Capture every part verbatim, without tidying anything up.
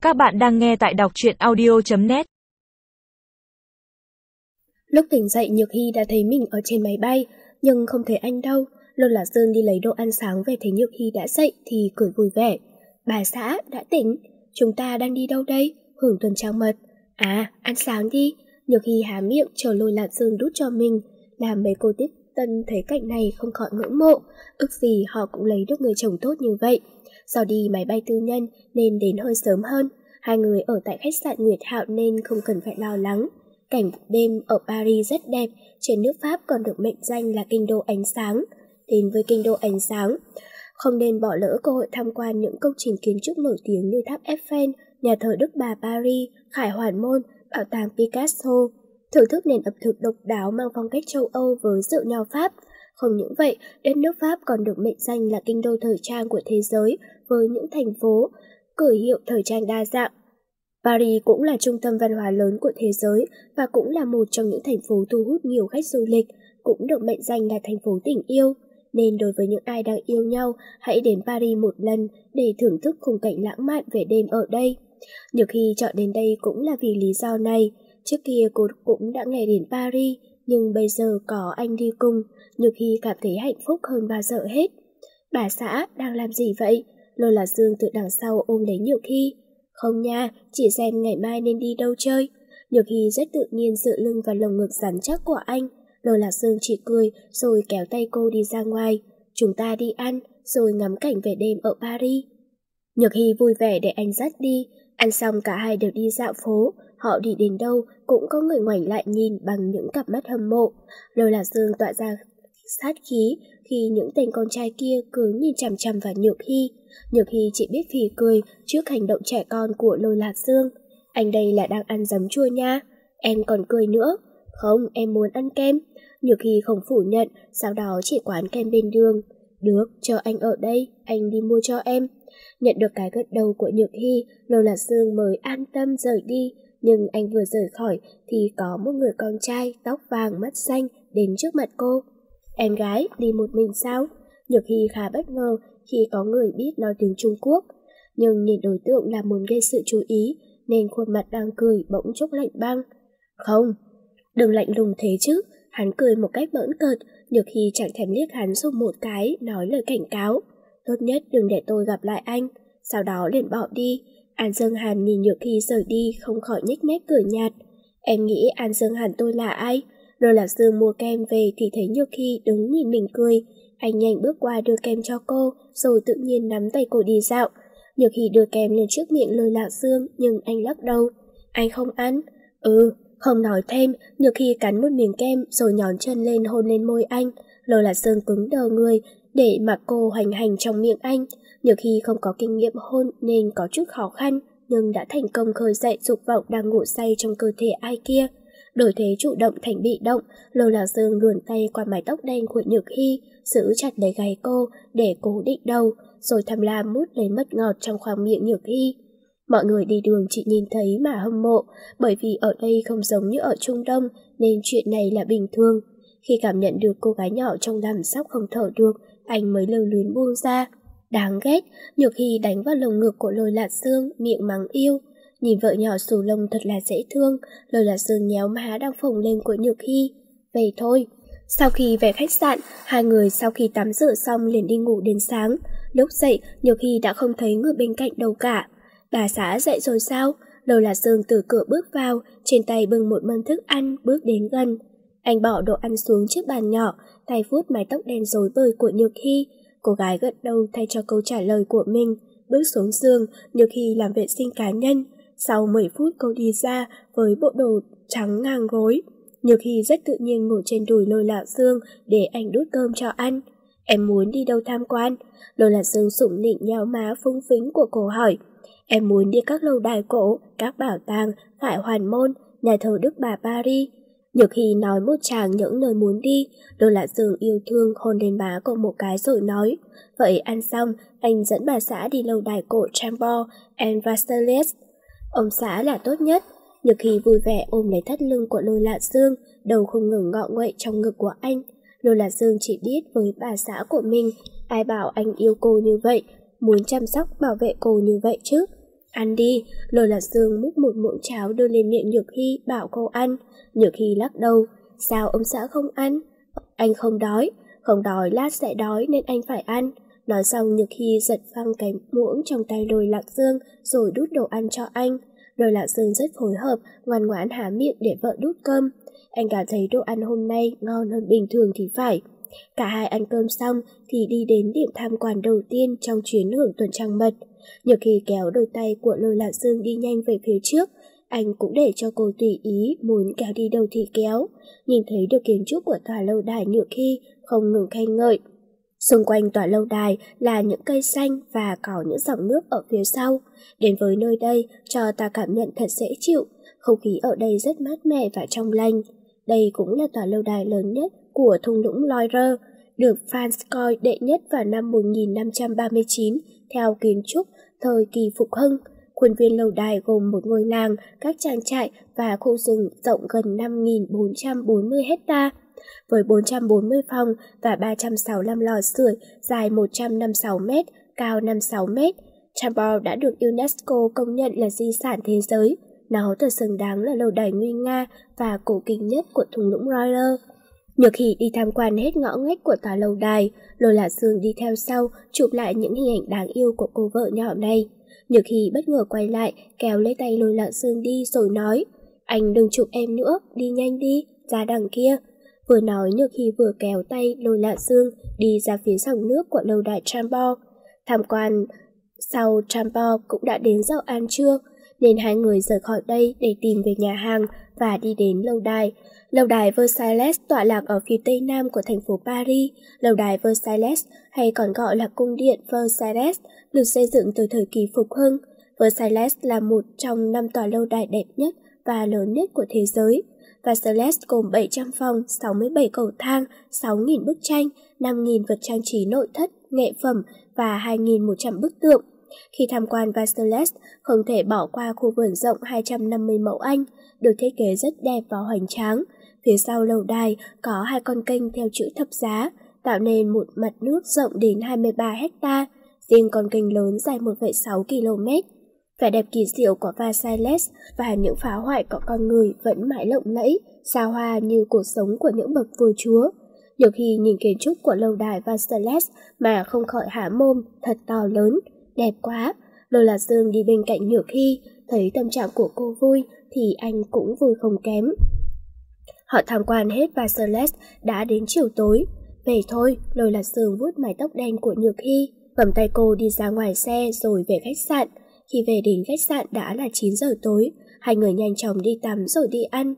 Các bạn đang nghe tại đọc truyện audio chấm net. Lúc tỉnh dậy Nhược Hy đã thấy mình ở trên máy bay, nhưng không thấy anh đâu. Lô Lạc Dương đi lấy đồ ăn sáng về thấy Nhược Hy đã dậy thì cười vui vẻ. Bà xã đã tỉnh, chúng ta đang đi đâu đây? Hưởng tuần trăng mật. À, ăn sáng đi. Nhược Hy há miệng chờ Lô Lạc Dương đút cho mình. Làm mấy cô tiếp tân thấy cảnh này không khỏi ngưỡng mộ, ước gì họ cũng lấy được người chồng tốt như vậy. Do đi máy bay tư nhân nên đến hơi sớm hơn. Hai người ở tại khách sạn Nguyệt Hạo nên không cần phải lo lắng. Cảnh đêm ở Paris rất đẹp, trên nước Pháp còn được mệnh danh là kinh đô ánh sáng. Đến với kinh đô ánh sáng, không nên bỏ lỡ cơ hội tham quan những công trình kiến trúc nổi tiếng như tháp Eiffel, nhà thờ Đức Bà Paris, Khải Hoàn Môn, bảo tàng Picasso. Thưởng thức nền ẩm thực độc đáo mang phong cách châu Âu với rượu nho Pháp. Không những vậy, đất nước Pháp còn được mệnh danh là kinh đô thời trang của thế giới với những thành phố cửa hiệu thời trang đa dạng. Paris cũng là trung tâm văn hóa lớn của thế giới và cũng là một trong những thành phố thu hút nhiều khách du lịch, cũng được mệnh danh là thành phố tình yêu. Nên đối với những ai đang yêu nhau, hãy đến Paris một lần để thưởng thức khung cảnh lãng mạn về đêm ở đây. Nhược Hy chọn đến đây cũng là vì lý do này. Trước kia cô cũng đã nghe đến Paris, nhưng bây giờ có anh đi cùng, Nhược Hy cảm thấy hạnh phúc hơn bao giờ hết. Bà xã đang làm gì vậy? Lô Lạc Dương từ đằng sau ôm lấy Nhược Hy. Không nha, chỉ xem ngày mai nên đi đâu chơi. Nhược Hy rất tự nhiên dựa lưng vào lồng ngực rắn chắc của anh. Lô Lạc Dương chỉ cười rồi kéo tay cô đi ra ngoài. Chúng ta đi ăn rồi ngắm cảnh về đêm ở Paris. Nhược Hy vui vẻ để anh dắt đi. Ăn xong cả hai đều đi dạo phố. Họ đi đến đâu cũng có người ngoảnh lại nhìn bằng những cặp mắt hâm mộ. Lô Lạc Dương tỏa ra sát khí khi những tên con trai kia cứ nhìn chằm chằm vào Nhược Hy. Nhược Hy chỉ biết phì cười trước hành động trẻ con của Lô Lạc Dương. Anh đây là đang ăn giấm chua nha. Em còn cười nữa. Không, em muốn ăn kem. Nhược Hy không phủ nhận, sau đó chỉ quán kem bên đường. Được, chờ anh ở đây, anh đi mua cho em. Nhận được cái gật đầu của Nhược Hy, Lô Lạc Dương mới an tâm rời đi. Nhưng anh vừa rời khỏi thì có một người con trai tóc vàng mắt xanh đến trước mặt cô. Em gái, đi một mình sao? Nhược Hy khá bất ngờ khi có người biết nói tiếng Trung Quốc. Nhưng nhìn đối tượng là muốn gây sự chú ý nên khuôn mặt đang cười bỗng chốc lạnh băng. Không, đừng lạnh lùng thế chứ. Hắn cười một cách bỡn cợt. Nhược Hy chẳng thèm liếc hắn dùng một cái, nói lời cảnh cáo. Tốt nhất đừng để tôi gặp lại anh. Sau đó liền bỏ đi. An Dương Hàn nhìn Nhược Hy rời đi không khỏi nhếch mép cười nhạt. Em nghĩ An Dương Hàn tôi là ai? Lô Lạc Dương mua kem về thì thấy Nhược Hy đứng nhìn mình cười. Anh nhanh bước qua đưa kem cho cô, rồi tự nhiên nắm tay cô đi dạo. Nhược Hy đưa kem lên trước miệng Lô Lạc Dương, nhưng anh lắc đầu. Anh không ăn. Ừ, không nói thêm, Nhược Hy cắn một miếng kem rồi nhón chân lên hôn lên môi anh. Lô Lạc Dương cứng đờ người để mặc cô hoành hành trong miệng anh. Nhược Hy không có kinh nghiệm hôn nên có chút khó khăn, nhưng đã thành công khơi dậy dục vọng đang ngủ say trong cơ thể ai kia. Đổi thế chủ động thành bị động, Lô Lạc Dương luồn tay qua mái tóc đen của Nhược Hy, giữ chặt lấy gáy cô để cố định đầu, rồi tham lam mút lấy mật ngọt trong khoang miệng Nhược Hy. Mọi người đi đường chỉ nhìn thấy mà hâm mộ, bởi vì ở đây không giống như ở Trung Đông nên chuyện này là bình thường. Khi cảm nhận được cô gái nhỏ trong lòng sắp không thở được, anh mới lưu luyến buông ra. Đáng ghét, Nhược Hy đánh vào lồng ngực của Lô Lạc Dương, miệng mắng yêu. Nhìn vợ nhỏ xù lông thật là dễ thương. Lô Lạc Dương nhéo má đang phồng lên của Nhược Hy. Về thôi. Sau khi về khách sạn, hai người sau khi tắm rửa xong liền đi ngủ đến sáng. Lúc dậy, Nhược Hy đã không thấy người bên cạnh đâu cả. Bà xã dậy rồi sao? Lô Lạc Dương từ cửa bước vào, trên tay bưng một mâm thức ăn, bước đến gần. Anh bỏ đồ ăn xuống chiếc bàn nhỏ, tay vuốt mái tóc đen rối bời của Nhược Hy. Cô gái gật đầu thay cho câu trả lời của mình. Bước xuống giường, Nhược Hy làm vệ sinh cá nhân. Sau mười phút cô đi ra với bộ đồ trắng ngang gối. Nhược Hy rất tự nhiên ngồi trên đùi Lô Lạc Dương để anh đút cơm cho ăn. Em muốn đi đâu tham quan? Lô Lạc Dương sủng nịnh nhéo má phúng phính của cô hỏi. Em muốn đi các lâu đài cổ, các bảo tàng, Khải Hoàn Môn, nhà thờ Đức Bà Paris. Nhược Hy nói một tràng những nơi muốn đi. Lô Lạc Dương yêu thương hôn lên má cô một cái rồi nói. Vậy ăn xong, anh dẫn bà xã đi lâu đài cổ Chambord and Versailles. Ông xã là tốt nhất. Nhược Hy vui vẻ ôm lấy thắt lưng của Lô Lạc Dương, đầu không ngừng ngọ nguậy trong ngực của anh. Lô Lạc Dương chỉ biết với bà xã của mình, ai bảo anh yêu cô như vậy, muốn chăm sóc bảo vệ cô như vậy chứ. Ăn đi, Lôi Lạc Dương múc một muỗng cháo đưa lên miệng Nhược Hy bảo cô ăn. Nhược Hy lắc đầu, sao ông xã không ăn? Anh không đói, không đói lát sẽ đói nên anh phải ăn. Nói xong Nhược Hy giật phăng cái muỗng trong tay Lôi Lạc Dương rồi đút đồ ăn cho anh. Lôi Lạc Dương rất phối hợp, ngoan ngoãn há miệng để vợ đút cơm. Anh cảm thấy đồ ăn hôm nay ngon hơn bình thường thì phải. Cả hai ăn cơm xong thì đi đến điểm tham quan đầu tiên trong chuyến hưởng tuần trăng mật. Nhược Hy kéo đôi tay của Lôi Lạc Dương đi nhanh về phía trước. Anh cũng để cho cô tùy ý, muốn kéo đi đâu thì kéo. Nhìn thấy được kiến trúc của tòa lâu đài Nhược Hy không ngừng khen ngợi. Xung quanh tòa lâu đài là những cây xanh và có những dòng nước ở phía sau. Đến với nơi đây cho ta cảm nhận thật dễ chịu, không khí ở đây rất mát mẻ và trong lành. Đây cũng là tòa lâu đài lớn nhất của thung lũng Loire, được France coi đệ nhất vào năm một nghìn năm trăm ba mươi chín theo kiến trúc thời kỳ phục hưng. Khuôn viên lâu đài gồm một ngôi làng, các trang trại và khu rừng rộng gần năm nghìn bốn trăm bốn mươi hecta. Với bốn trăm bốn mươi phòng và ba trăm sáu mươi lăm lò sưởi dài một trăm năm mươi sáu mét, cao năm mươi sáu mét, Chambord đã được UNESCO công nhận là di sản thế giới. Nó thật xứng đáng là lâu đài nguy nga và cổ kính nhất của thung lũng Loire. Nhược Hy đi tham quan hết ngõ ngách của tòa lâu đài, Lôi Lạc Dương đi theo sau chụp lại những hình ảnh đáng yêu của cô vợ nhỏ này. Nhược Hy bất ngờ quay lại, kéo lấy tay Lôi Lạc Dương đi rồi nói, anh đừng chụp em nữa, đi nhanh đi, ra đằng kia. Vừa nói Nhược Hy vừa kéo tay Lôi Lạc Dương đi ra phía dòng nước của lâu đài Chambord. Tham quan sau Chambord cũng đã đến giờ ăn trưa, nên hai người rời khỏi đây để tìm về nhà hàng và đi đến lâu đài. Lâu đài Versailles tọa lạc ở phía tây nam của thành phố Paris. Lâu đài Versailles, hay còn gọi là cung điện Versailles, được xây dựng từ thời kỳ phục hưng. Versailles là một trong năm tòa lâu đài đẹp nhất và lớn nhất của thế giới. Versailles gồm bảy trăm phòng, sáu mươi bảy cầu thang, sáu nghìn bức tranh, năm nghìn vật trang trí nội thất, nghệ phẩm và hai nghìn một trăm bức tượng. Khi tham quan Versailles, không thể bỏ qua khu vườn rộng hai trăm năm mươi mẫu Anh, được thiết kế rất đẹp và hoành tráng. Phía sau lâu đài có hai con kênh theo chữ thập giá, tạo nên một mặt nước rộng đến hai mươi ba hecta, riêng con kênh lớn dài một phẩy sáu ki lô mét. Vẻ đẹp kỳ diệu của Versailles và những phá hoại của con người vẫn mãi lộng lẫy, xa hoa như cuộc sống của những bậc vua chúa. Nhược Hy nhìn kiến trúc của lâu đài Versailles mà không khỏi há mồm, thật to lớn, đẹp quá. Lôi Lạc Dương đi bên cạnh Nhược Hy, thấy tâm trạng của cô vui thì anh cũng vui không kém. Họ tham quan hết Versailles đã đến chiều tối. Về thôi, Lôi Lạc Dương vuốt mái tóc đen của Nhược Hy, cầm tay cô đi ra ngoài xe rồi về khách sạn. Khi về đến khách sạn đã là chín giờ tối, hai người nhanh chóng đi tắm rồi đi ăn.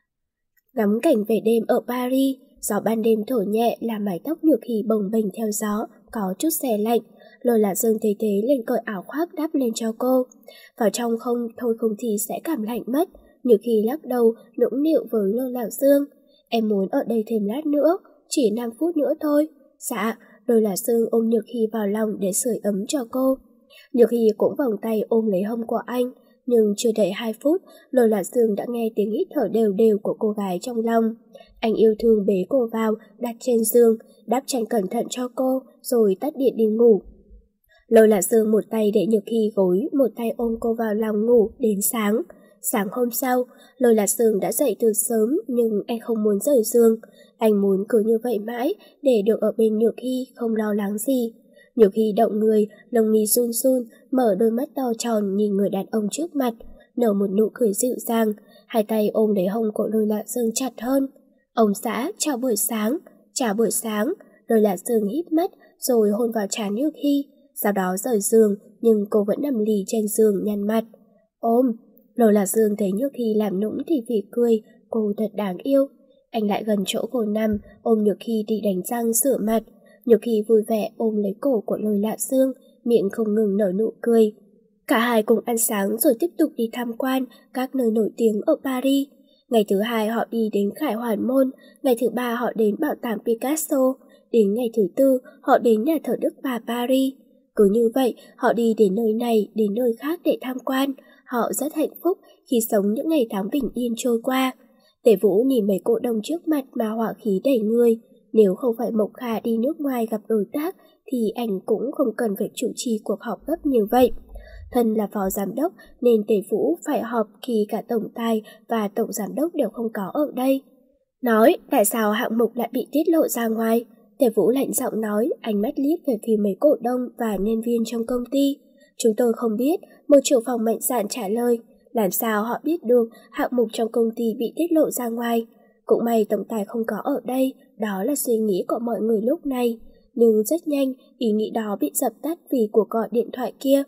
Ngắm cảnh về đêm ở Paris, gió ban đêm thổi nhẹ làm mái tóc Nhược Hy bồng bềnh theo gió, có chút se lạnh. Lôi Lạc Dương thấy thế liền cởi áo khoác đắp lên cho cô. Vào trong không, thôi không thì sẽ cảm lạnh mất. Nhược Hy lắc đầu, nũng nịu với Lôi Lạc Dương. Em muốn ở đây thêm lát nữa, chỉ năm phút nữa thôi. Dạ, Lôi Lạc Dương ôm Nhược Hy vào lòng để sưởi ấm cho cô. Nhược Hy cũng vòng tay ôm lấy hông của anh, nhưng chưa đầy hai phút, Lôi Lạc Dương đã nghe tiếng hít thở đều đều của cô gái trong lòng. Anh yêu thương bế cô vào, đặt trên giường, đắp chăn cẩn thận cho cô, rồi tắt điện đi ngủ. Lôi Lạc Dương một tay để Nhược Hy gối, một tay ôm cô vào lòng ngủ đến sáng. Sáng hôm sau, Lôi Lạc Dương đã dậy từ sớm nhưng anh không muốn rời giường. Anh muốn cứ như vậy mãi để được ở bên Nhược Hy không lo lắng gì. Nhược Hy động người, lông mi run run, mở đôi mắt to tròn nhìn người đàn ông trước mặt, nở một nụ cười dịu dàng, hai tay ôm lấy hông của Lôi Lạc Dương chặt hơn. Ông xã, chào buổi sáng, chào buổi sáng. Lôi Lạc Dương hít mắt rồi hôn vào trán Nhược Hy, sau đó rời giường nhưng cô vẫn nằm lì trên giường nhăn mặt. Ôm. Lôi Lạc Dương thấy Nhược Hy làm nũng thì phì cười, cô thật đáng yêu. Anh lại gần chỗ cô nằm, ôm Nhược Hy đi đánh răng rửa mặt. Nhược Hy vui vẻ ôm lấy cổ của Lôi Lạc Dương, miệng không ngừng nở nụ cười. Cả hai cùng ăn sáng rồi tiếp tục đi tham quan các nơi nổi tiếng ở Paris. Ngày thứ hai họ đi đến Khải Hoàn Môn, ngày thứ ba họ đến bảo tàng Picasso, đến ngày thứ tư họ đến nhà thờ Đức Bà Paris. Cứ như vậy, họ đi đến nơi này, đến nơi khác để tham quan. Họ rất hạnh phúc khi sống những ngày tháng bình yên trôi qua. Tề Vũ nhìn mấy cổ đông trước mặt mà hỏa khí đầy người. Nếu không phải Mộc Khả đi nước ngoài gặp đối tác thì anh cũng không cần phải chủ trì cuộc họp gấp như vậy. Thân là phó giám đốc nên Tề Vũ phải họp khi cả tổng tài và tổng giám đốc đều không có ở đây. Nói tại sao hạng mục lại bị tiết lộ ra ngoài? Tề Vũ lạnh giọng nói, ánh mắt liếc về phía mấy cổ đông và nhân viên trong công ty. Chúng tôi không biết, một trưởng phòng mạnh dạn trả lời. Làm sao họ biết được hạng mục trong công ty bị tiết lộ ra ngoài? Cũng may tổng tài không có ở đây, đó là suy nghĩ của mọi người lúc này. Nhưng rất nhanh, ý nghĩ đó bị dập tắt vì cuộc gọi điện thoại kia.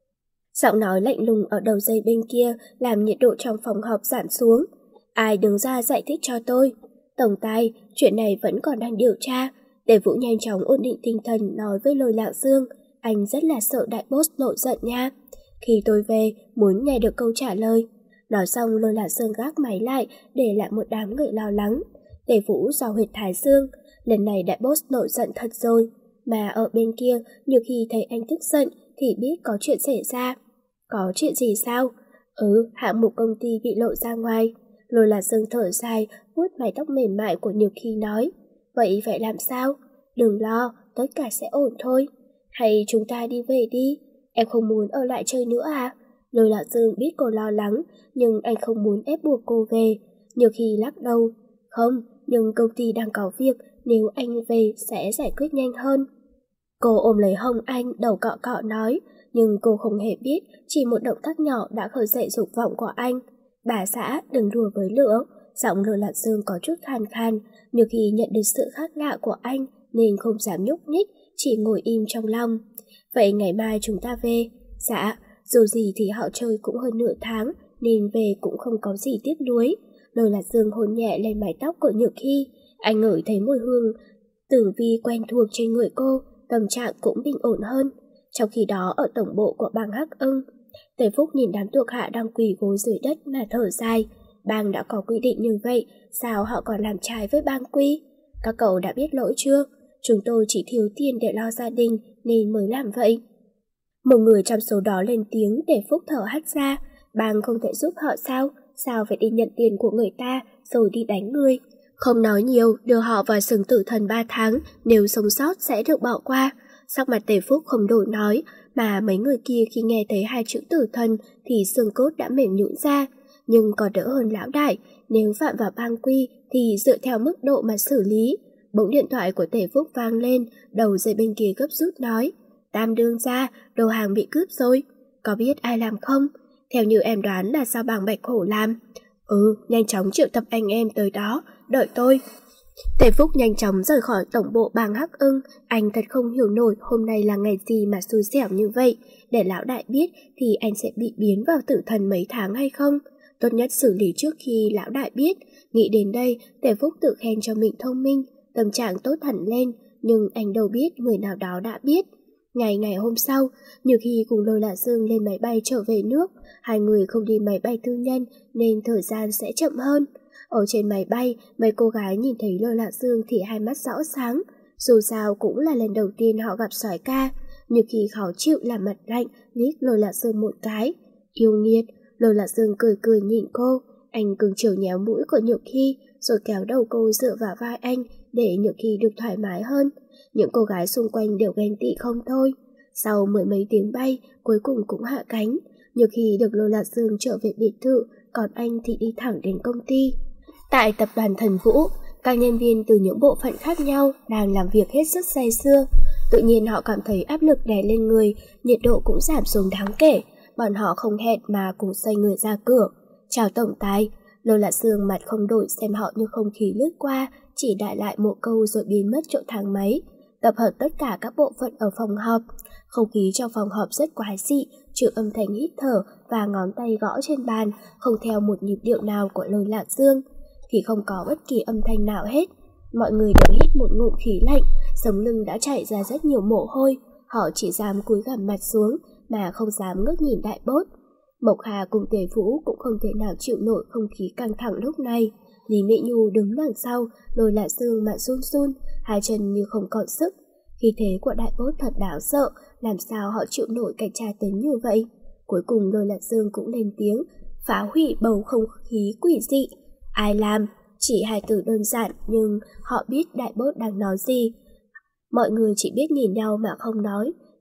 Giọng nói lạnh lùng ở đầu dây bên kia làm nhiệt độ trong phòng họp giảm xuống. Ai đứng ra giải thích cho tôi? Tổng tài, chuyện này vẫn còn đang điều tra. Tề Vũ nhanh chóng ổn định tinh thần nói với Lôi Lạc Dương, anh rất là sợ đại boss nổi giận nha. Khi tôi về, muốn nghe được câu trả lời. Nói xong Lôi Lạc Dương gác máy lại, để lại một đám người lo lắng. Tề Vũ do huyệt thái dương, lần này đại boss nổi giận thật rồi. Mà ở bên kia, nhiều khi thấy anh tức giận thì biết có chuyện xảy ra. Có chuyện gì sao? Ừ, hạng mục công ty bị lộ ra ngoài. Lôi Lạc Dương thở dài, vuốt mái tóc mềm mại của Nhược Hy nói. Vậy phải làm sao? Đừng lo, tất cả sẽ ổn thôi. Hay chúng ta đi về đi? Em không muốn ở lại chơi nữa à? Lôi Lạc Dương biết cô lo lắng, nhưng anh không muốn ép buộc cô về. Nhược Hy lắc đầu. Không, nhưng công ty đang có việc, nếu anh về sẽ giải quyết nhanh hơn. Cô ôm lấy hông anh, đầu cọ cọ nói, nhưng cô không hề biết chỉ một động tác nhỏ đã khởi dậy dục vọng của anh. Bà xã, đừng đùa với lửa. Giọng Lôi Lạc Dương có chút khan khan, Nhược Hy nhận được sự khác lạ của anh nên không dám nhúc nhích, chỉ ngồi im trong lòng. Vậy ngày mai chúng ta về? Dạ, dù gì thì họ chơi cũng hơn nửa tháng nên về cũng không có gì tiếc nuối. Lôi Lạc Dương hôn nhẹ lên mái tóc của Nhược Hy, anh ngửi thấy mùi hương tử vi quen thuộc trên người cô, tâm trạng cũng bình ổn hơn. Trong khi đó ở tổng bộ của bang Hắc Ưng, Tề Phúc nhìn đám thuộc hạ đang quỳ gối dưới đất mà thở dài. Bang đã có quy định như vậy, sao họ còn làm trái với bang quy? Các cậu đã biết lỗi chưa? Chúng tôi chỉ thiếu tiền để lo gia đình nên mới làm vậy. Một người trong số đó lên tiếng để Phúc thở hắt ra. Bang không thể giúp họ sao? Sao phải đi nhận tiền của người ta rồi đi đánh người? Không nói nhiều, đưa họ vào sừng tử thần ba tháng, nếu sống sót sẽ được bỏ qua. Sắc mặt Tề Phúc không đổi nói, mà mấy người kia khi nghe thấy hai chữ tử thần thì xương cốt đã mềm nhũn ra. Nhưng còn đỡ hơn lão đại, nếu phạm vào bang quy thì dựa theo mức độ mà xử lý. Bỗng điện thoại của Tề Phúc vang lên, đầu dây bên kia gấp rút nói, Tam đương gia, đồ hàng bị cướp rồi. Có biết ai làm không? Theo như em đoán là sao bang Bạch Hổ làm. Ừ, nhanh chóng triệu tập anh em tới đó, đợi tôi. Tề Phúc nhanh chóng rời khỏi tổng bộ bang Hắc Ưng. Anh thật không hiểu nổi hôm nay là ngày gì mà xui xẻo như vậy. Để lão đại biết thì anh sẽ bị biến vào tử thần mấy tháng hay không? Tốt nhất xử lý trước khi lão đại biết. Nghĩ đến đây, Tề Phúc tự khen cho mình thông minh, tâm trạng tốt hẳn lên, nhưng anh đâu biết người nào đó đã biết. Ngày ngày hôm sau, Nhược Hy cùng Lôi Lạc Dương lên máy bay trở về nước. Hai người không đi máy bay tư nhân nên thời gian sẽ chậm hơn. Ở trên máy bay, mấy cô gái nhìn thấy Lôi Lạc Dương thì hai mắt rõ sáng. Dù sao cũng là lần đầu tiên họ gặp soái ca. Nhược Hy khó chịu làm mặt lạnh, liếc Lôi Lạc Dương một cái. Yêu nghiệt. Lôi Lạc Dương cười cười nhìn cô. Anh cưng chiều nhéo mũi của Nhược Hy, rồi kéo đầu cô dựa vào vai anh để Nhược Hy được thoải mái hơn. Những cô gái xung quanh đều ghen tị không thôi. Sau mười mấy tiếng bay, cuối cùng cũng hạ cánh. Nhược Hy được Lôi Lạc Dương trở về biệt thự, còn anh thì đi thẳng đến công ty. Tại tập đoàn Thần Vũ, các nhân viên từ những bộ phận khác nhau đang làm việc hết sức say sưa. Tự nhiên họ cảm thấy áp lực đè lên người, nhiệt độ cũng giảm xuống đáng kể. Bọn họ không hẹn mà cùng xoay người ra cửa. Chào tổng tài. Lôi Lạc Dương mặt không đổi xem họ như không khí lướt qua, chỉ đại lại một câu rồi biến mất chỗ thang máy. Tập hợp tất cả các bộ phận ở phòng họp. Không khí trong phòng họp rất quái dị, trừ âm thanh hít thở và ngón tay gõ trên bàn, không theo một nhịp điệu nào của Lôi Lạc Dương, thì không có bất kỳ âm thanh nào hết. Mọi người đều hít một ngụm khí lạnh, sống lưng đã chảy ra rất nhiều mồ hôi. Họ chỉ dám cúi gằm mặt xuống mà không dám ngước nhìn đại bốt. Mộc Hà cùng Tề Vũ cũng không thể nào chịu nổi không khí căng thẳng lúc này. Lý Mỹ Nhu đứng đằng sau, Lôi Lạc Dương mà run run, hai chân như không còn sức. Khí thế của đại bốt thật đáng sợ, làm sao họ chịu nổi cảnh tra tấn như vậy. Cuối cùng Lôi Lạc Dương cũng lên tiếng, phá hủy bầu không khí quỷ dị. Ai làm? Chỉ hai từ đơn giản nhưng họ biết đại bốt đang nói gì. Mọi người chỉ biết nhìn nhau mà không nói.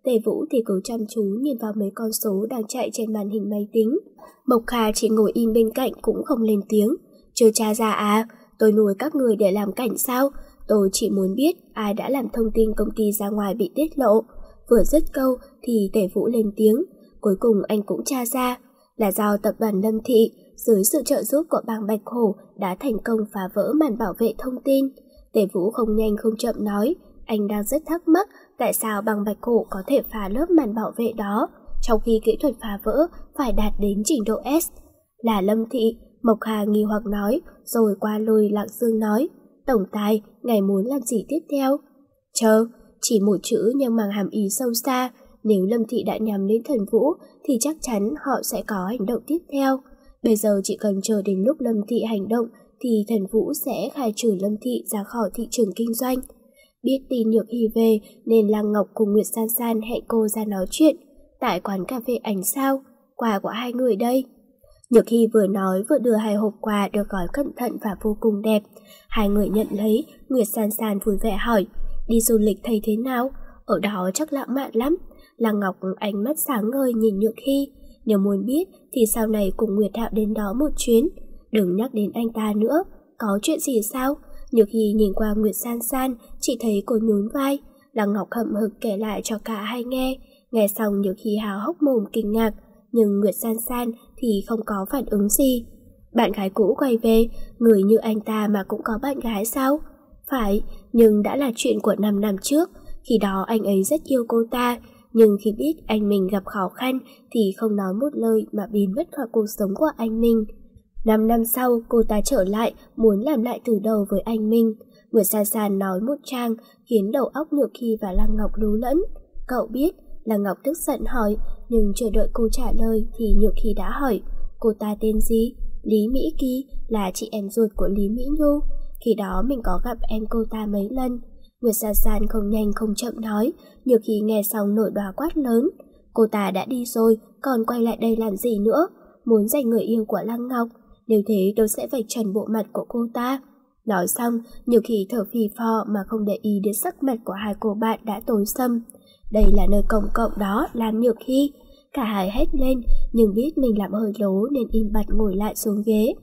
Tề Vũ thì cứ chăm chú nhìn vào mấy con số đang chạy trên màn hình máy tính. Mộc Kha chỉ ngồi im bên cạnh cũng không lên tiếng. Chưa tra ra à, tôi nuôi các người để làm cảnh sao? Tôi chỉ muốn biết ai đã làm thông tin công ty ra ngoài bị tiết lộ. Vừa dứt câu thì Tề Vũ lên tiếng. Cuối cùng anh cũng tra ra là do tập đoàn Lâm Thị dưới sự trợ giúp của bang Bạch Hổ đã thành công phá vỡ màn bảo vệ thông tin. Tề Vũ không nhanh không chậm nói, anh đang rất thắc mắc tại sao bang Bạch Hổ có thể phá lớp màn bảo vệ đó, trong khi kỹ thuật phá vỡ phải đạt đến trình độ S. Là Lâm Thị, Mộc Kha nghi hoặc nói, rồi qua lùi Lạc Dương nói, tổng tài, ngài muốn làm gì tiếp theo? Chờ, chỉ một chữ nhưng mang hàm ý sâu xa, nếu Lâm Thị đã nhắm đến Thần Vũ thì chắc chắn họ sẽ có hành động tiếp theo. Bây giờ chỉ cần chờ đến lúc Lâm Thị hành động thì Thần Vũ sẽ khai trừ Lâm Thị ra khỏi thị trường kinh doanh. Biết tin Nhược Hy về nên Lăng Ngọc cùng Nguyệt San San hẹn cô ra nói chuyện. Tại quán cà phê Ánh Sao, quà của hai người đây. Nhược Hy vừa nói vừa đưa hai hộp quà được gói cẩn thận và vô cùng đẹp. Hai người nhận lấy, Nguyệt San San vui vẻ hỏi, đi du lịch thấy thế nào? Ở đó chắc lãng mạn lắm. Lăng Ngọc ánh mắt sáng ngời nhìn Nhược Hy, nếu muốn biết thì sau này cùng Nguyệt Hạo đến đó một chuyến. Đừng nhắc đến anh ta nữa, có chuyện gì sao? Nhược Hy nhìn qua Nguyệt San San, chỉ thấy cô nhún vai. Lăng Ngọc hậm hực kể lại cho cả hai nghe. Nghe xong Nhược Hy há hốc mồm kinh ngạc, nhưng Nguyệt San San thì không có phản ứng gì. Bạn gái cũ quay về, người như anh ta mà cũng có bạn gái sao? Phải, nhưng đã là chuyện của năm năm trước. Khi đó anh ấy rất yêu cô ta, nhưng khi biết anh mình gặp khó khăn thì không nói một lời mà biến mất khỏi cuộc sống của anh mình. Năm năm sau cô ta trở lại, muốn làm lại từ đầu với anh mình. Nguyệt San San nói một trang khiến đầu óc Nhược Hy và Lăng Ngọc lú lẫn. Cậu biết? Lăng Ngọc tức giận hỏi, nhưng chờ đợi cô trả lời thì Nhược Hy đã hỏi, cô ta tên gì? Lý Mỹ Kỳ, là chị em ruột của Lý Mỹ Nhu. Khi đó mình có gặp em cô ta mấy lần. Nguyệt San San không nhanh không chậm nói. Nhược Hy nghe xong nổi đoá quát lớn, cô ta đã đi rồi, còn quay lại đây làm gì nữa? Muốn giành người yêu của Lăng Ngọc? Nếu thế tôi sẽ vạch trần bộ mặt của cô ta. Nói xong, Nhược Hy thở phì phò mà không để ý đến sắc mặt của hai cô bạn đã tối sầm. Đây là nơi công cộng đó, làm Nhược Hy. Cả hai hét lên, nhưng biết mình làm hơi lố nên im bặt ngồi lại xuống ghế.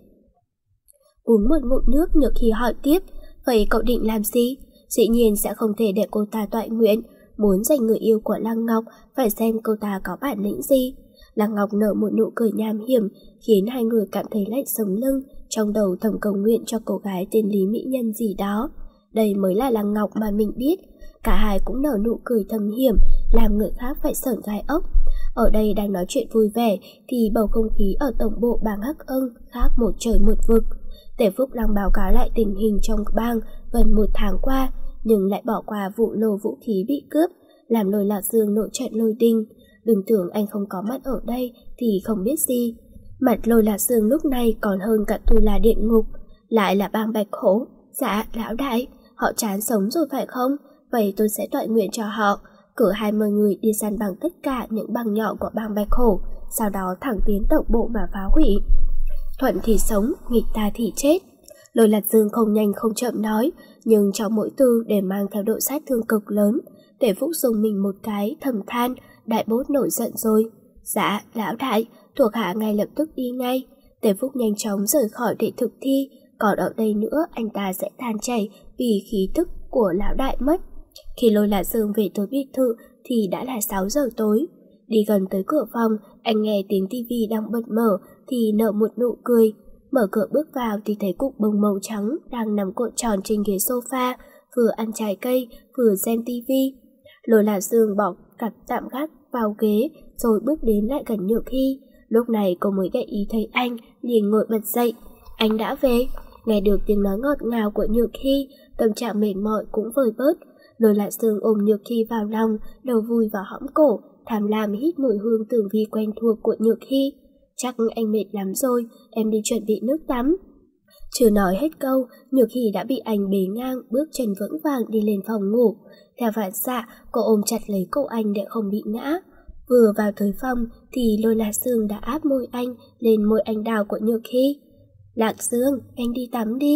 Uống một ngụm nước, Nhược Hy hỏi tiếp, vậy cậu định làm gì? Dĩ nhiên sẽ không thể để cô ta toại nguyện. Muốn giành người yêu của Lăng Ngọc, phải xem cô ta có bản lĩnh gì. Lăng Ngọc nở một nụ cười nham hiểm, khiến hai người cảm thấy lạnh sống lưng, trong đầu thầm cầu nguyện cho cô gái tên Lý Mỹ Nhân gì đó. Đây mới là Lăng Ngọc mà mình biết. Cả hai cũng nở nụ cười thâm hiểm, làm người khác phải sởn gai ốc. Ở đây đang nói chuyện vui vẻ thì bầu không khí ở tổng bộ bang Hắc Ưng khác một trời một vực. Tề Phúc đang báo cáo lại tình hình trong bang gần một tháng qua, nhưng lại bỏ qua vụ lô vũ khí bị cướp, làm Lôi Lạc Dương nội trận lôi đình. Đừng tưởng anh không có mặt ở đây thì không biết gì. Mặt Lôi Lạc Dương lúc này còn hơn cả Tu La Địa Ngục. Lại là bang Bạch Hổ. Dạ, lão đại, họ chán sống rồi phải không? Vậy tôi sẽ toại nguyện cho họ, cử hai mươi người đi săn bằng tất cả những bang nhỏ của bang Bạch Hổ, sau đó thẳng tiến tổng bộ mà phá hủy. Thuận thì sống, nghịch ta thì chết. Lôi Lạc Dương không nhanh không chậm nói, nhưng trong mỗi từ để mang theo độ sát thương cực lớn. Tề Phúc dùng mình một cái, thầm than, đại bốt nổi giận rồi. Dạ, lão đại, thuộc hạ ngay lập tức đi ngay. Tề Phúc nhanh chóng rời khỏi để thực thi, còn ở đây nữa anh ta sẽ than chảy vì khí tức của lão đại mất. Khi Lôi Lạc Dương về tới biệt thự thì đã là sáu giờ tối. Đi gần tới cửa phòng, anh nghe tiếng tivi đang bật mở thì nở một nụ cười. Mở cửa bước vào thì thấy cục bông màu trắng đang nằm cuộn tròn trên ghế sofa, vừa ăn trái cây vừa xem tivi. Lôi Lạc Dương bỏ cặp tạm gác vào ghế rồi bước đến lại gần Nhược Hy. Lúc này cô mới để ý thấy anh, liền ngồi bật dậy. Anh đã về. Nghe được tiếng nói ngọt ngào của Nhược Hy, tâm trạng mệt mỏi cũng vơi bớt. Lôi Lạc Dương ôm Nhược Hy vào lòng, đầu vui vào hõm cổ, tham lam hít mùi hương tưởng vi quen thuộc của Nhược Hy. Chắc anh mệt lắm rồi, em đi chuẩn bị nước tắm. Chưa nói hết câu, Nhược Hy đã bị anh bế ngang, bước chân vững vàng đi lên phòng ngủ. Theo phản xạ, cô ôm chặt lấy cổ anh để không bị ngã. Vừa vào tới phòng thì Lôi Lạc Dương đã áp môi anh lên môi anh đào của Nhược Hy. Lạc Dương, anh đi tắm đi.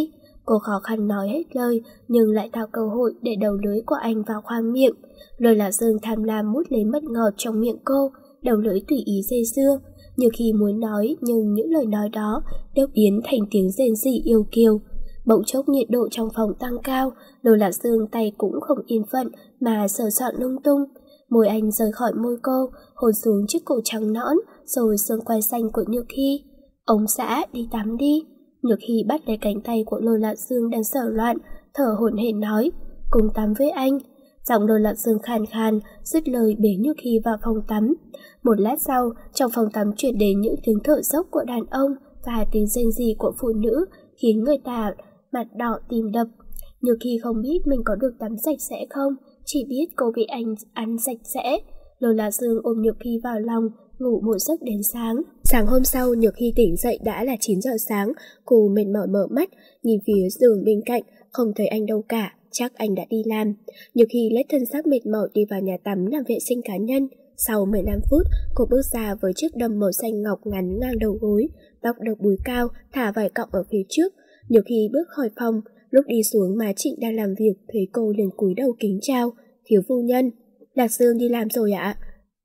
Cô khó khăn nói hết lời, nhưng lại tạo cơ hội để đầu lưỡi của anh vào khoang miệng. Lôi Lạc Dương tham lam mút lấy mật ngọt trong miệng cô, đầu lưỡi tùy ý dây dưa. Như khi muốn nói, nhưng những lời nói đó đều biến thành tiếng rên rỉ yêu kiều. Bỗng chốc nhiệt độ trong phòng tăng cao, Lôi Lạc Dương tay cũng không yên phận mà sờ soạn lung tung. Môi anh rời khỏi môi cô, hôn xuống chiếc cổ trắng nõn, rồi xương quai xanh của Nhược Hy. Ông xã, đi tắm đi. Nhược Hy bắt lấy cánh tay của Lôi Lạc Dương đang sở loạn, thở hổn hển nói, cùng tắm với anh. Giọng Lôi Lạc Dương khàn khàn, dứt lời bế Nhược Hy vào phòng tắm. Một lát sau, trong phòng tắm chuyển đến những tiếng thở dốc của đàn ông và tiếng rên rỉ của phụ nữ, khiến người ta mặt đỏ tim đập. Nhược Hy không biết mình có được tắm sạch sẽ không, chỉ biết cô bị anh ăn sạch sẽ. Lôi Lạc Dương ôm Nhược Hy vào lòng, ngủ một giấc đến sáng. Sáng hôm sau, Nhược Hy tỉnh dậy đã là chín giờ sáng. Cô mệt mỏi mở mắt, nhìn phía giường bên cạnh, không thấy anh đâu cả, chắc anh đã đi làm. Nhược Hy lấy thân xác mệt mỏi đi vào nhà tắm làm vệ sinh cá nhân. Sau mười lăm phút, cô bước ra với chiếc đầm màu xanh ngọc ngắn ngang đầu gối, tóc được búi cao, thả vài cọng ở phía trước. Nhược Hy bước khỏi phòng, lúc đi xuống má Trịnh đang làm việc, thấy cô liền cúi đầu kính chào. Thiếu phu nhân. Lạc Dương đi làm rồi ạ?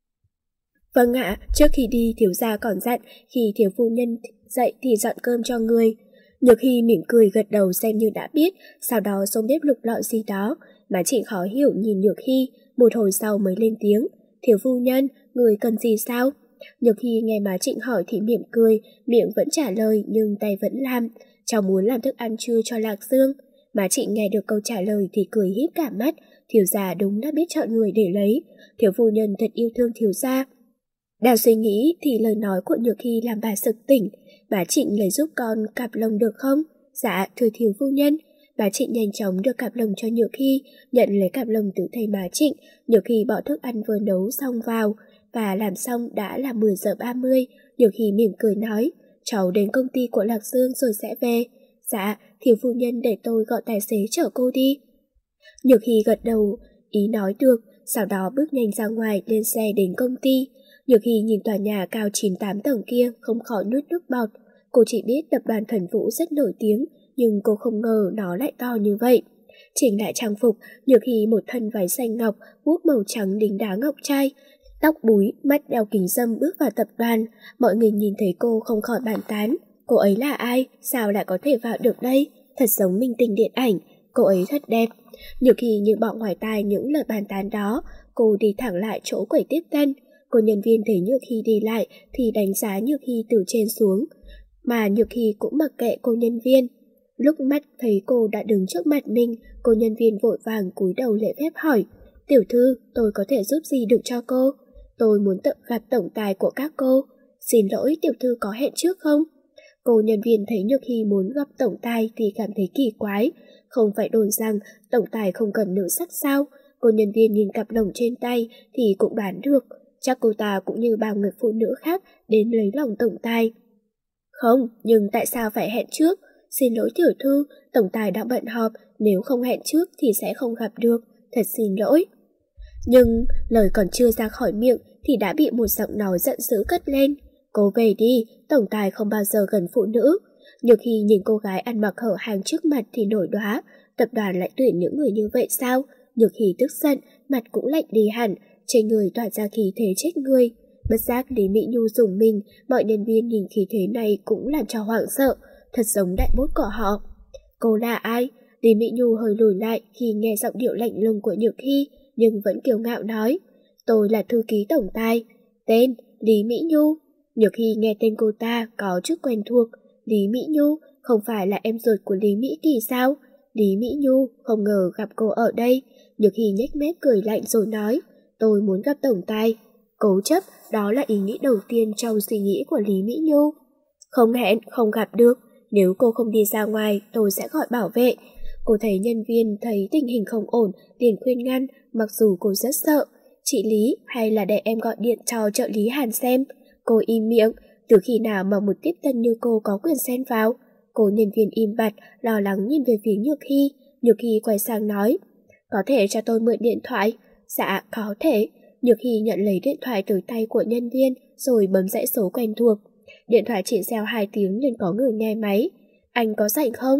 Vâng ạ, trước khi đi thiếu gia còn dặn khi thiếu phu nhân dậy thì dọn cơm cho người. Nhược Hy mỉm cười gật đầu xem như đã biết, sau đó xông bếp lục lọi gì đó. Má Trịnh khó hiểu nhìn Nhược Hy, một hồi sau mới lên tiếng. Thiếu phu nhân, người cần gì sao? Nhược Hy nghe má Trịnh hỏi thì mỉm cười, miệng vẫn trả lời nhưng tay vẫn làm. Cháu muốn làm thức ăn trưa cho Lạc Dương. Má Trịnh nghe được câu trả lời thì cười híp cả mắt. Thiếu gia đúng đã biết chọn người để lấy. Thiếu phu nhân thật yêu thương thiếu gia. Đang suy nghĩ thì lời nói của Nhược Hy làm bà sực tỉnh. Bà Trịnh lấy giúp con cặp lồng được không? Dạ, thưa thiếu phu nhân. Bà Trịnh nhanh chóng đưa cặp lồng cho Nhược Hy, nhận lấy cặp lồng từ thầy má Trịnh. Nhược Hy bỏ thức ăn vừa nấu xong vào, và làm xong đã là mười giờ ba mươi. Nhược Hy mỉm cười nói, cháu đến công ty của Lạc Dương rồi sẽ về. Dạ, thiếu phu nhân để tôi gọi tài xế chở cô đi. Nhược Hy gật đầu, ý nói được, sau đó bước nhanh ra ngoài lên xe đến công ty. Nhược Hy nhìn tòa nhà cao chín tám tầng kia không khỏi nuốt nước bọt. Cô chỉ biết tập đoàn Thần Vũ rất nổi tiếng, nhưng cô không ngờ nó lại to như vậy. Chỉnh lại trang phục, Nhược Hy một thân váy xanh ngọc, guốc màu trắng đính đá ngọc trai, tóc búi, mắt đeo kính râm bước vào tập đoàn. Mọi người nhìn thấy cô không khỏi bàn tán. Cô ấy là ai? Sao lại có thể vào được đây? Thật giống minh tinh điện ảnh. Cô ấy thật đẹp. Nhược Hy như bỏ ngoài tai những lời bàn tán đó. Cô đi thẳng lại chỗ quầy tiếp tân. Cô nhân viên thấy Nhược Hy đi lại thì đánh giá Nhược Hy từ trên xuống, mà Nhược Hy cũng mặc kệ cô nhân viên. Lúc mắt thấy cô đã đứng trước mặt mình, cô nhân viên vội vàng cúi đầu lễ phép hỏi, tiểu thư, tôi có thể giúp gì được cho cô? Tôi muốn tự gặp tổng tài của các cô. Xin lỗi, tiểu thư có hẹn trước không? Cô nhân viên thấy Nhược Hy muốn gặp tổng tài thì cảm thấy kỳ quái. Không phải đồn rằng tổng tài không cần nữ sắc sao? Cô nhân viên nhìn cặp lồng trên tay thì cũng đoán được. Chắc cô ta cũng như bao người phụ nữ khác đến lấy lòng tổng tài. Không, nhưng tại sao phải hẹn trước? Xin lỗi tiểu thư, tổng tài đang bận họp, nếu không hẹn trước thì sẽ không gặp được. Thật xin lỗi. Nhưng lời còn chưa ra khỏi miệng thì đã bị một giọng nói giận dữ cất lên. Cô về đi, tổng tài không bao giờ gần phụ nữ. Nhược Hy nhìn cô gái ăn mặc hở hàng trước mặt thì nổi đoá. Tập đoàn lại tuyển những người như vậy sao? Nhược Hy tức giận, mặt cũng lạnh đi hẳn, trên người tỏa ra khí thế chết người. Bất giác Lý Mỹ Nhu dùng mình, mọi nhân viên nhìn khí thế này cũng làm cho hoảng sợ, thật giống đại bốt của họ. Cô là ai? Lý Mỹ Nhu hơi lùi lại khi nghe giọng điệu lạnh lùng của Nhược Hy, nhưng vẫn kiêu ngạo nói, tôi là thư ký tổng tài. Tên, Lý Mỹ Nhu. Nhược Hy nghe tên cô ta có chút quen thuộc. Lý Mỹ Nhu, không phải là em ruột của Lý Mỹ Kỳ sao? Lý Mỹ Nhu, không ngờ gặp cô ở đây. Nhược Hy nhếch mép cười lạnh rồi nói, tôi muốn gặp tổng tài. Cố chấp, đó là ý nghĩ đầu tiên trong suy nghĩ của Lý Mỹ Nhu. Không hẹn, không gặp được. Nếu cô không đi ra ngoài, tôi sẽ gọi bảo vệ. Cô thấy nhân viên thấy tình hình không ổn, liền khuyên ngăn, mặc dù cô rất sợ. Chị Lý, hay là để em gọi điện cho trợ lý Hàn xem. Cô im miệng, từ khi nào mà một tiếp tân như cô có quyền xen vào? Cô nhân viên im bặt, lo lắng nhìn về phía Nhược Hy. Nhược Hy quay sang nói, có thể cho tôi mượn điện thoại? Dạ, có thể. Nhược Hy nhận lấy điện thoại từ tay của nhân viên rồi bấm dãy số quen thuộc. Điện thoại chỉ reo hai tiếng nên có người nghe máy. Anh có rảnh không?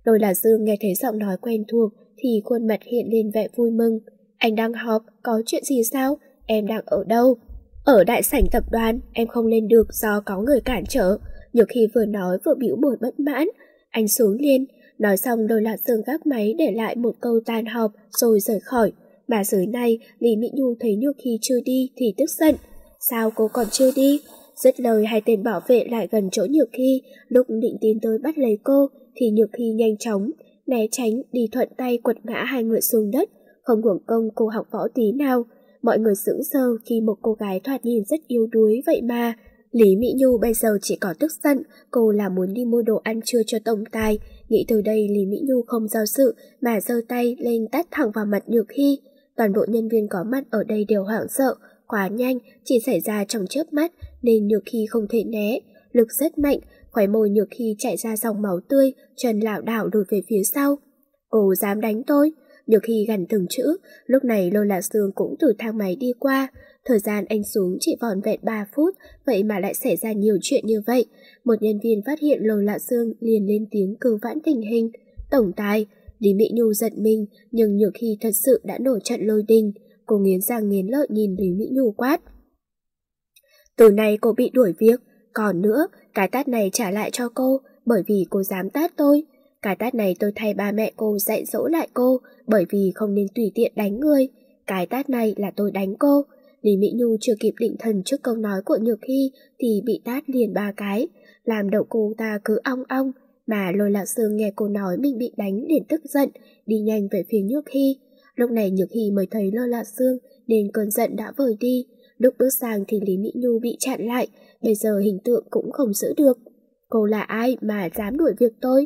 Lôi Lạc Dương nghe thấy giọng nói quen thuộc thì khuôn mặt hiện lên vẻ vui mừng. Anh đang họp, có chuyện gì sao? Em đang ở đâu? Ở đại sảnh tập đoàn, em không lên được do có người cản trở. Nhược Hy vừa nói vừa bĩu môi bất mãn. Anh xuống liền. Nói xong Lôi Lạc Dương gác máy để lại một câu tan họp rồi rời khỏi. Mà dưới này Lý Mỹ Nhu thấy Nhược Hy chưa đi thì tức giận. Sao cô còn chưa đi? Dứt lời hai tên bảo vệ lại gần chỗ Nhược Hy. Lúc định tiến tới bắt lấy cô thì Nhược Hy nhanh chóng né tránh, đi thuận tay quật ngã hai người xuống đất. Không hưởng công cô học võ tí nào. Mọi người sững sờ khi một cô gái thoạt nhìn rất yếu đuối vậy mà. Lý Mỹ Nhu bây giờ chỉ có tức giận. Cô là muốn đi mua đồ ăn trưa cho tổng tài. Nghĩ từ đây Lý Mỹ Nhu không do dự mà giơ tay lên tát thẳng vào mặt Nhược Hy. Toàn bộ nhân viên có mặt ở đây đều hoảng sợ. Quá nhanh, chỉ xảy ra trong chớp mắt nên Nhược Hy không thể né. Lực rất mạnh, khóe môi Nhược Hy chảy ra dòng máu tươi, chân lảo đảo lùi về phía sau. Cô dám đánh tôi? Nhược Hy gằn từng chữ. Lúc này Lôi Lạc Dương cũng từ thang máy đi qua. Thời gian anh xuống chỉ vỏn vẹn ba phút, vậy mà lại xảy ra nhiều chuyện như vậy. Một nhân viên phát hiện Lôi Lạc Dương liền lên tiếng cứu vãn tình hình. Tổng tài. Lý Mỹ Nhu giận mình, nhưng Nhược Hy thật sự đã nổi trận lôi đình. Cô nghiến răng nghiến lợi nhìn Lý Mỹ Nhu quát. Từ nay cô bị đuổi việc. Còn nữa, cái tát này trả lại cho cô, bởi vì cô dám tát tôi. Cái tát này tôi thay ba mẹ cô dạy dỗ lại cô, bởi vì không nên tùy tiện đánh người. Cái tát này là tôi đánh cô. Lý Mỹ Nhu chưa kịp định thần trước câu nói của Nhược Hy thì bị tát liền ba cái, làm đầu cô ta cứ ong ong. Mà Lôi Lạc Dương nghe cô nói mình bị đánh liền tức giận, đi nhanh về phía Nhược Hy. Lúc này Nhược Hy mới thấy Lôi Lạc Dương nên cơn giận đã vơi đi. Lúc bước sang thì Lý Mỹ Nhu bị chặn lại, bây giờ hình tượng cũng không giữ được. Cô là ai mà dám đuổi việc tôi?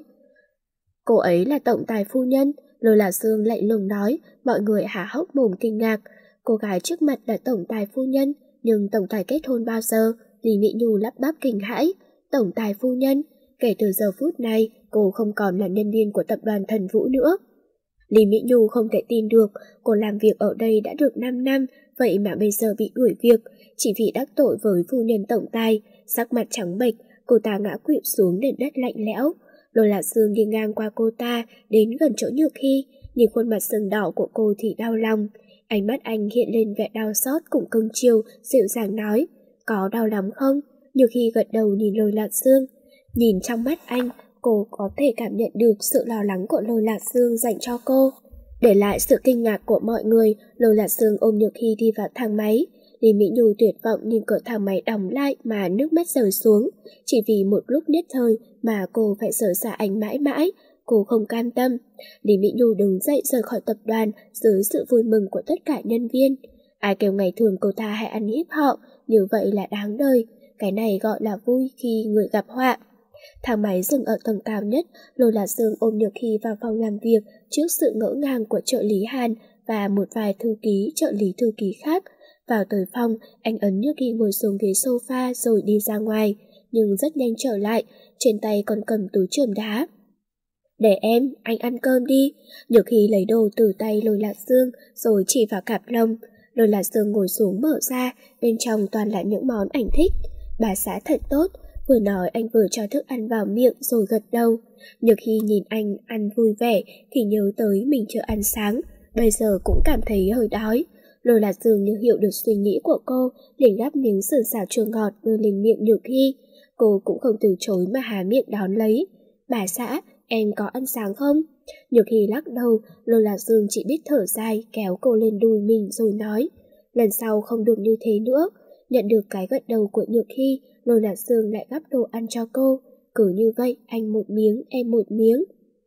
Cô ấy là tổng tài phu nhân. Lôi Lạc Dương lạnh lùng nói. Mọi người há hốc mồm kinh ngạc. Cô gái trước mặt là tổng tài phu nhân, nhưng tổng tài kết hôn bao giờ? Lý Mỹ Nhu lắp bắp kinh hãi. Tổng tài phu nhân? Kể từ giờ phút này, cô không còn là nhân viên của tập đoàn Thần Vũ nữa. Lý Mỹ Nhu không thể tin được, cô làm việc ở đây đã được năm năm, vậy mà bây giờ bị đuổi việc, chỉ vì đắc tội với phu nhân tổng tài. Sắc mặt trắng bệch, cô ta ngã quỵ xuống nền đất lạnh lẽo. Lôi Lạc Dương đi ngang qua cô ta, đến gần chỗ Nhược Hy, nhìn khuôn mặt sưng đỏ của cô thì đau lòng. Ánh mắt anh hiện lên vẻ đau xót cùng cưng chiều, dịu dàng nói, có đau lắm không? Nhược Hy gật đầu nhìn Lôi Lạc Dương. Nhìn trong mắt anh, cô có thể cảm nhận được sự lo lắng của Lôi Lạc Dương dành cho cô. Để lại sự kinh ngạc của mọi người, Lôi Lạc Dương ôm Nhược Hy đi vào thang máy. Lý Mỹ Nhu tuyệt vọng nhìn cửa thang máy đóng lại mà nước mắt rơi xuống. Chỉ vì một lúc nhất thời mà cô phải rời xa anh mãi mãi. Cô không cam tâm. Lý Mỹ Nhu đứng dậy rời khỏi tập đoàn dưới sự vui mừng của tất cả nhân viên. Ai kêu ngày thường cô ta hay ăn hiếp họ, như vậy là đáng đời. Cái này gọi là vui khi người gặp họa. Thang máy dừng ở tầng cao nhất. Lôi Lạc Dương ôm Nhược Hy vào phòng làm việc trước sự ngỡ ngàng của trợ lý Hàn và một vài thư ký, trợ lý thư ký khác. Vào tới phòng, anh ấn Nhược Hy ngồi xuống ghế sofa rồi đi ra ngoài, nhưng rất nhanh trở lại, trên tay còn cầm túi chườm đá. Để em, anh ăn cơm đi. Nhược Hy lấy đồ từ tay Lôi Lạc Dương rồi chỉ vào cặp lông. Lôi Lạc Dương ngồi xuống mở ra, bên trong toàn là những món anh thích. Bà xã thật tốt. Vừa nói anh vừa cho thức ăn vào miệng rồi gật đầu. Nhược Hy nhìn anh ăn vui vẻ thì nhớ tới mình chưa ăn sáng, bây giờ cũng cảm thấy hơi đói. Lôi Lạc Dương như hiểu được suy nghĩ của cô, liền gắp miếng sườn xào chua ngọt đưa lên miệng Nhược Hy. Cô cũng không từ chối mà há miệng đón lấy. Bà xã, em có ăn sáng không? Nhược Hy lắc đầu. Lôi Lạc Dương chỉ biết thở dài, kéo cô lên đùi mình rồi nói, lần sau không được như thế nữa. Nhận được cái gật đầu của Nhược Hy, Lôi Lạc Dương lại gắp đồ ăn cho cô. Cứ như vậy, anh một miếng, em một miếng.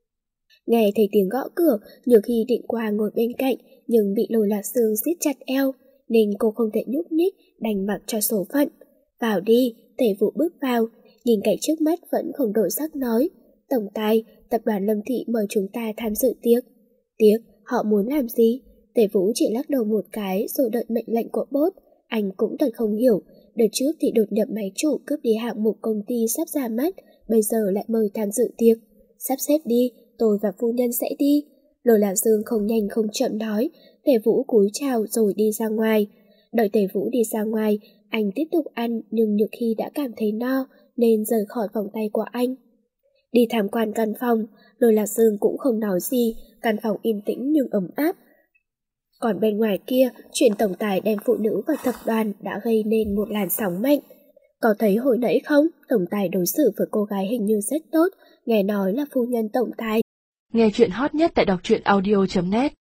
Nghe thấy tiếng gõ cửa, Nhược Hy định qua ngồi bên cạnh, nhưng bị Lôi Lạc Dương siết chặt eo, nên cô không thể nhúc nhích, đành mặc cho số phận. Vào đi, Tề Vũ bước vào, nhìn cảnh trước mắt vẫn không đổi sắc nói, tổng tài, tập đoàn Lâm Thị mời chúng ta tham dự tiệc. Tiệc, họ muốn làm gì? Tề Vũ chỉ lắc đầu một cái rồi đợi mệnh lệnh của boss. Anh cũng thật không hiểu, đợt trước thì đột nhập máy chủ cướp đi hạng mục công ty sắp ra mắt, bây giờ lại mời tham dự tiệc. Sắp xếp đi, tôi và phu nhân sẽ đi. Lôi Lạc Dương không nhanh không chậm nói. Tề Vũ cúi chào rồi đi ra ngoài. Đợi Tề Vũ đi ra ngoài, anh tiếp tục ăn, nhưng Nhược Hy đã cảm thấy no nên rời khỏi vòng tay của anh. Đi tham quan căn phòng, Lôi Lạc Dương cũng không nói gì, căn phòng yên tĩnh nhưng ấm áp. Còn bên ngoài kia, chuyện tổng tài đem phụ nữ vào tập đoàn đã gây nên một làn sóng mạnh. Có thấy hồi nãy không? Tổng tài đối xử với cô gái hình như rất tốt, nghe nói là phu nhân tổng tài. Nghe chuyện hot nhất tại đọc truyện audio chấm net.